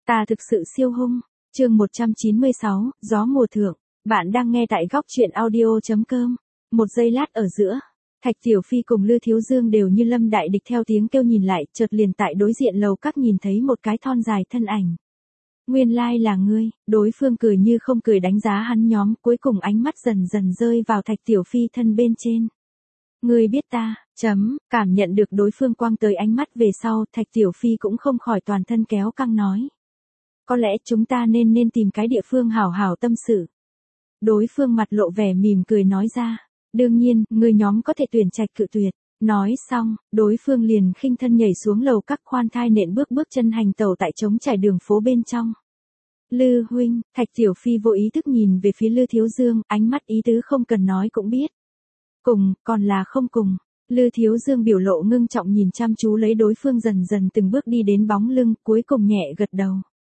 Ta thực sự siêu hung. Chương 196, gió mùa thượng. Bạn đang nghe tại góc truyện audio.com. Một giây lát ở giữa, Thạch Tiểu Phi cùng Lư Thiếu Dương đều như lâm đại địch theo tiếng kêu nhìn lại, chợt liền tại đối diện lầu các nhìn thấy một cái thon dài thân ảnh. Nguyên lai là ngươi. Đối phương cười như không cười đánh giá hắn nhóm, cuối cùng ánh mắt dần dần rơi vào Thạch Tiểu Phi thân bên trên. Ngươi biết ta, cảm nhận được đối phương quang tới ánh mắt về sau, Thạch Tiểu Phi cũng không khỏi toàn thân kéo căng nói. Có lẽ chúng ta nên tìm cái địa phương hảo hảo tâm sự. Đối phương mặt lộ vẻ mỉm cười nói ra. Đương nhiên, người nhóm có thể tuyển trạch cự tuyệt. Nói xong, đối phương liền khinh thân nhảy xuống lầu các khoan thai nện bước chân hành tàu tại trống trải đường phố bên trong. Lư huynh. Thạch Tiểu Phi vô ý thức nhìn về phía Lư Thiếu Dương, ánh mắt ý tứ không cần nói cũng biết. Cùng, còn là không cùng. Lư Thiếu Dương biểu lộ ngưng trọng nhìn chăm chú lấy đối phương dần dần từng bước đi đến bóng lưng, cuối cùng nhẹ gật đầu.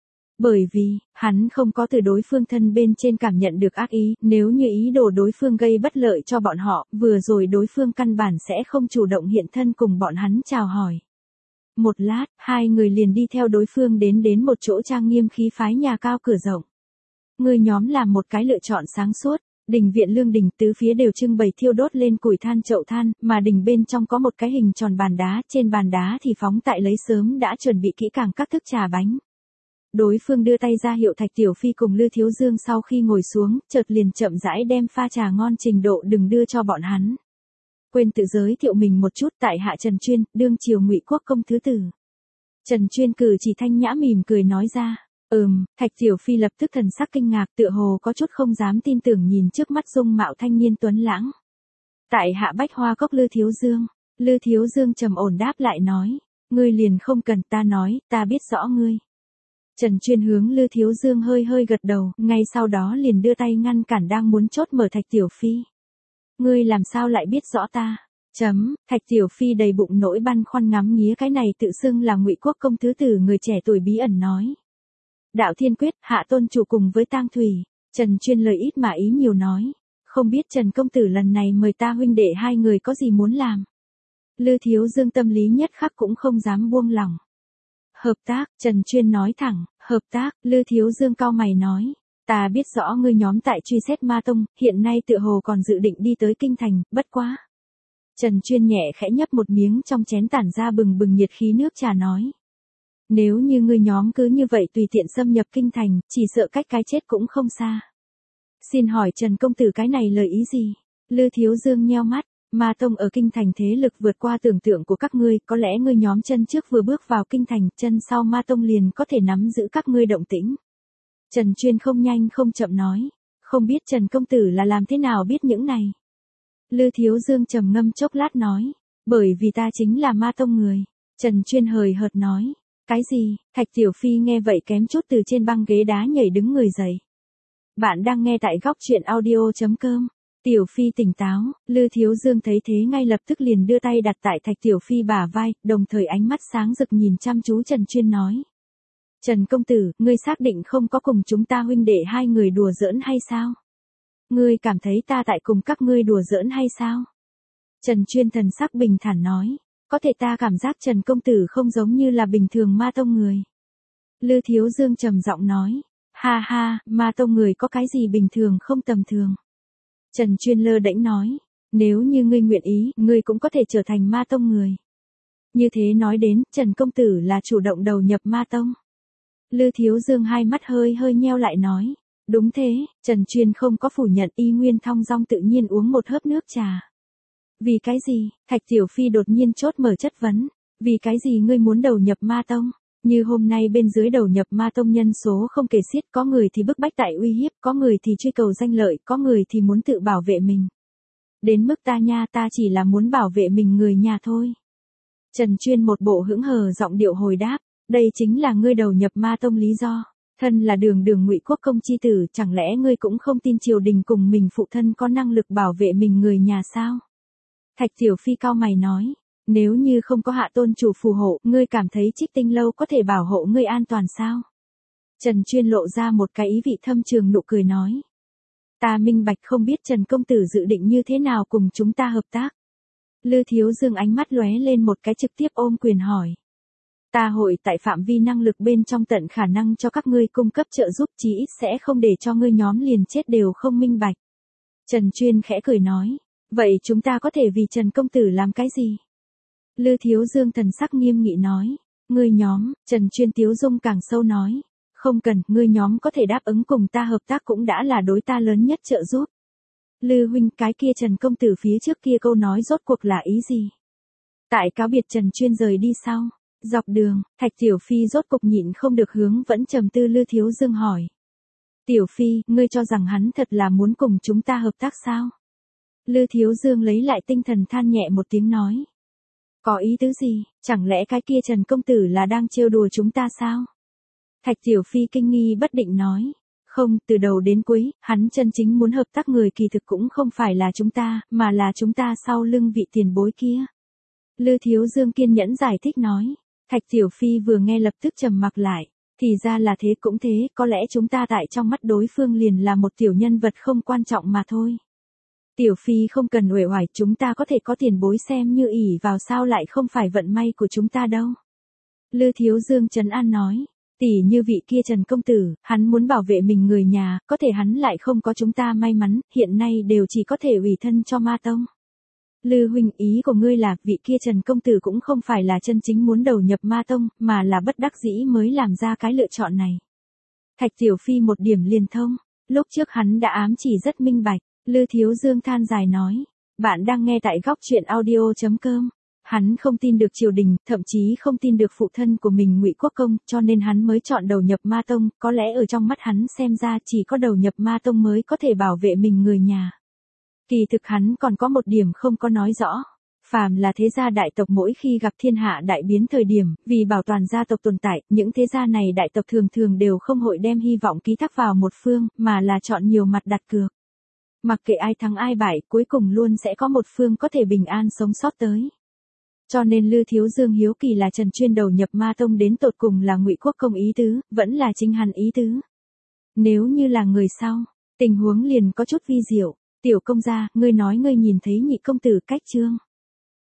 Bởi vì, hắn không có từ đối phương thân bên trên cảm nhận được ác ý, nếu như ý đồ đối phương gây bất lợi cho bọn họ, vừa rồi đối phương căn bản sẽ không chủ động hiện thân cùng bọn hắn chào hỏi. Một lát, hai người liền đi theo đối phương đến một chỗ trang nghiêm khí phái nhà cao cửa rộng. Người nhóm làm một cái lựa chọn sáng suốt. Đình viện lương đình tứ phía đều trưng bày thiêu đốt lên củi than chậu than, mà đình bên trong có một cái hình tròn bàn đá, trên bàn đá thì phóng tại lấy sớm đã chuẩn bị kỹ càng các thức trà bánh. Đối phương đưa tay ra hiệu Thạch Tiểu Phi cùng Lư Thiếu Dương sau khi ngồi xuống, chợt liền chậm rãi đem pha trà ngon trình độ đừng đưa cho bọn hắn. Quên tự giới thiệu mình một chút, tại hạ Trần Chuyên, đương triều Ngụy Quốc công thứ tử. Trần Chuyên cử chỉ thanh nhã mỉm cười nói ra. Thạch Tiểu Phi lập tức thần sắc kinh ngạc, tựa hồ có chút không dám tin tưởng nhìn trước mắt dung mạo thanh niên tuấn lãng. Tại hạ Bách Hoa Cốc Lư Thiếu Dương. Lư Thiếu Dương trầm ổn đáp lại nói. Ngươi liền không cần ta nói, ta biết rõ ngươi. Trần Chuyên hướng Lư Thiếu Dương hơi gật đầu, ngay sau đó liền đưa tay ngăn cản đang muốn chốt mở Thạch Tiểu Phi. Ngươi làm sao lại biết rõ ta? Thạch Tiểu Phi đầy bụng nỗi băn khoăn ngắm nghía cái này tự xưng là Ngụy Quốc công thứ tử người trẻ tuổi bí ẩn nói. Đạo Thiên Quyết, hạ tôn chủ cùng với Tang Thủy. Trần Chuyên lời ít mà ý nhiều nói. Không biết Trần công tử lần này mời ta huynh đệ hai người có gì muốn làm. Lư Thiếu Dương tâm lý nhất khắc cũng không dám buông lỏng. Hợp tác, Trần Chuyên nói thẳng, hợp tác. Lư Thiếu Dương cau mày nói. Ta biết rõ ngươi nhóm tại truy xét Ma Tông, hiện nay tựa hồ còn dự định đi tới kinh thành, bất quá. Trần Chuyên nhẹ khẽ nhấp một miếng trong chén tản ra bừng nhiệt khí nước trà nói. Nếu như ngươi nhóm cứ như vậy tùy tiện xâm nhập kinh thành, chỉ sợ cách cái chết cũng không xa. Xin hỏi Trần công tử cái này lời ý gì? Lư Thiếu Dương nheo mắt. Ma Tông ở kinh thành thế lực vượt qua tưởng tượng của các ngươi, có lẽ ngươi nhóm chân trước vừa bước vào kinh thành, chân sau Ma Tông liền có thể nắm giữ các ngươi động tĩnh. Trần Chuyên không nhanh không chậm nói. Không biết Trần công tử là làm thế nào biết những này? Lư Thiếu Dương trầm ngâm chốc lát nói. Bởi vì ta chính là Ma Tông người. Trần Chuyên hời hợt nói. Cái gì? Thạch Tiểu Phi nghe vậy kém chút từ trên băng ghế đá nhảy đứng người dậy. Bạn đang nghe tại góc truyện audio.com. Tiểu Phi tỉnh táo. Lư Thiếu Dương thấy thế ngay lập tức liền đưa tay đặt tại Thạch Tiểu Phi bả vai, đồng thời ánh mắt sáng rực nhìn chăm chú Trần Chuyên nói. Trần công tử, ngươi xác định không có cùng chúng ta huynh đệ hai người đùa giỡn hay sao? Ngươi cảm thấy ta tại cùng các ngươi đùa giỡn hay sao? Trần Chuyên thần sắc bình thản nói. Có thể ta cảm giác Trần công tử không giống như là bình thường Ma Tông người. Lư Thiếu Dương trầm giọng nói. Ha ha, Ma Tông người có cái gì bình thường không tầm thường. Trần Chuyên lơ đễnh nói. Nếu như ngươi nguyện ý, ngươi cũng có thể trở thành Ma Tông người. Như thế nói đến, Trần công tử là chủ động đầu nhập Ma Tông. Lư Thiếu Dương hai mắt hơi nheo lại nói. Đúng thế, Trần Chuyên không có phủ nhận, y nguyên thong dong tự nhiên uống một hớp nước trà. Vì cái gì? Thạch Tiểu Phi đột nhiên chốt mở chất vấn. Vì cái gì ngươi muốn đầu nhập Ma Tông? Như hôm nay bên dưới đầu nhập Ma Tông nhân số không kể xiết, có người thì bức bách tại uy hiếp, có người thì truy cầu danh lợi, có người thì muốn tự bảo vệ mình. Đến mức ta chỉ là muốn bảo vệ mình người nhà thôi. Trần Chuyên một bộ hững hờ giọng điệu hồi đáp. Đây chính là ngươi đầu nhập Ma Tông lý do. Thân là đường Ngụy Quốc công chi tử, chẳng lẽ ngươi cũng không tin triều đình cùng mình phụ thân có năng lực bảo vệ mình người nhà sao? Thạch Tiểu Phi cau mày nói. Nếu như không có hạ tôn chủ phù hộ, ngươi cảm thấy Trích Tinh lâu có thể bảo hộ ngươi an toàn sao? Trần Chuyên lộ ra một cái ý vị thâm trường nụ cười nói. Ta minh bạch, không biết Trần công tử dự định như thế nào cùng chúng ta hợp tác. Lư Thiếu Dương ánh mắt lóe lên một cái trực tiếp ôm quyền hỏi. Ta hội tại phạm vi năng lực bên trong tận khả năng cho các ngươi cung cấp trợ giúp, chí ít sẽ không để cho ngươi nhóm liền chết đều không minh bạch. Trần Chuyên khẽ cười nói, vậy chúng ta có thể vì Trần công tử làm cái gì? Lư Thiếu Dương thần sắc nghiêm nghị nói, ngươi nhóm, Trần Chuyên tiếu dung càng sâu nói, không cần, ngươi nhóm có thể đáp ứng cùng ta hợp tác cũng đã là đối ta lớn nhất trợ giúp. Lư huynh, cái kia Trần công tử phía trước kia câu nói rốt cuộc là ý gì? Tại cáo biệt Trần Chuyên rời đi sau, dọc đường, Thạch Tiểu Phi rốt cục nhịn không được hướng vẫn trầm tư Lư Thiếu Dương hỏi. Tiểu Phi, ngươi cho rằng hắn thật là muốn cùng chúng ta hợp tác sao? Lư Thiếu Dương lấy lại tinh thần than nhẹ một tiếng nói. Có ý tứ gì, chẳng lẽ cái kia Trần công tử là đang trêu đùa chúng ta sao? Thạch Tiểu Phi kinh nghi bất định nói. Không, từ đầu đến cuối, hắn chân chính muốn hợp tác người kỳ thực cũng không phải là chúng ta, mà là chúng ta sau lưng vị tiền bối kia. Lư Thiếu Dương kiên nhẫn giải thích nói. Thạch Tiểu Phi vừa nghe lập tức trầm mặc lại. Thì ra là thế, cũng thế, có lẽ chúng ta tại trong mắt đối phương liền là một tiểu nhân vật không quan trọng mà thôi. Tiểu Phi không cần uể oải, chúng ta có thể có tiền bối xem như ỷ vào, sao lại không phải vận may của chúng ta đâu. Lư Thiếu Dương trấn an nói. Tỷ như vị kia Trần công tử, hắn muốn bảo vệ mình người nhà, có thể hắn lại không có chúng ta may mắn, hiện nay đều chỉ có thể ủy thân cho ma tông. Lư huynh, ý của ngươi là vị kia Trần công tử cũng không phải là chân chính muốn đầu nhập ma tông, mà là bất đắc dĩ mới làm ra cái lựa chọn này. Thạch Tiểu Phi một điểm liền thông, lúc trước hắn đã ám chỉ rất minh bạch. Lư Thiếu Dương than dài nói, bạn đang nghe tại góc truyện audio.com. Hắn không tin được triều đình, thậm chí không tin được phụ thân của mình Ngụy Quốc Công, cho nên hắn mới chọn đầu nhập ma tông, có lẽ ở trong mắt hắn xem ra chỉ có đầu nhập ma tông mới có thể bảo vệ mình người nhà. Kỳ thực hắn còn có một điểm không có nói rõ. Phàm là thế gia đại tộc mỗi khi gặp thiên hạ đại biến thời điểm, vì bảo toàn gia tộc tồn tại, những thế gia này đại tộc thường thường đều không hội đem hy vọng ký thác vào một phương, mà là chọn nhiều mặt đặt cược. Mặc kệ ai thắng ai bại, cuối cùng luôn sẽ có một phương có thể bình an sống sót tới. Cho nên Lư Thiếu Dương hiếu kỳ là Trần Chuyên đầu nhập ma tông đến tột cùng là Ngụy Quốc Công ý tứ, vẫn là chính hắn ý tứ. Nếu như là người sau, tình huống liền có chút vi diệu. Tiểu công gia, ngươi nói ngươi nhìn thấy Nhị công tử cách trương.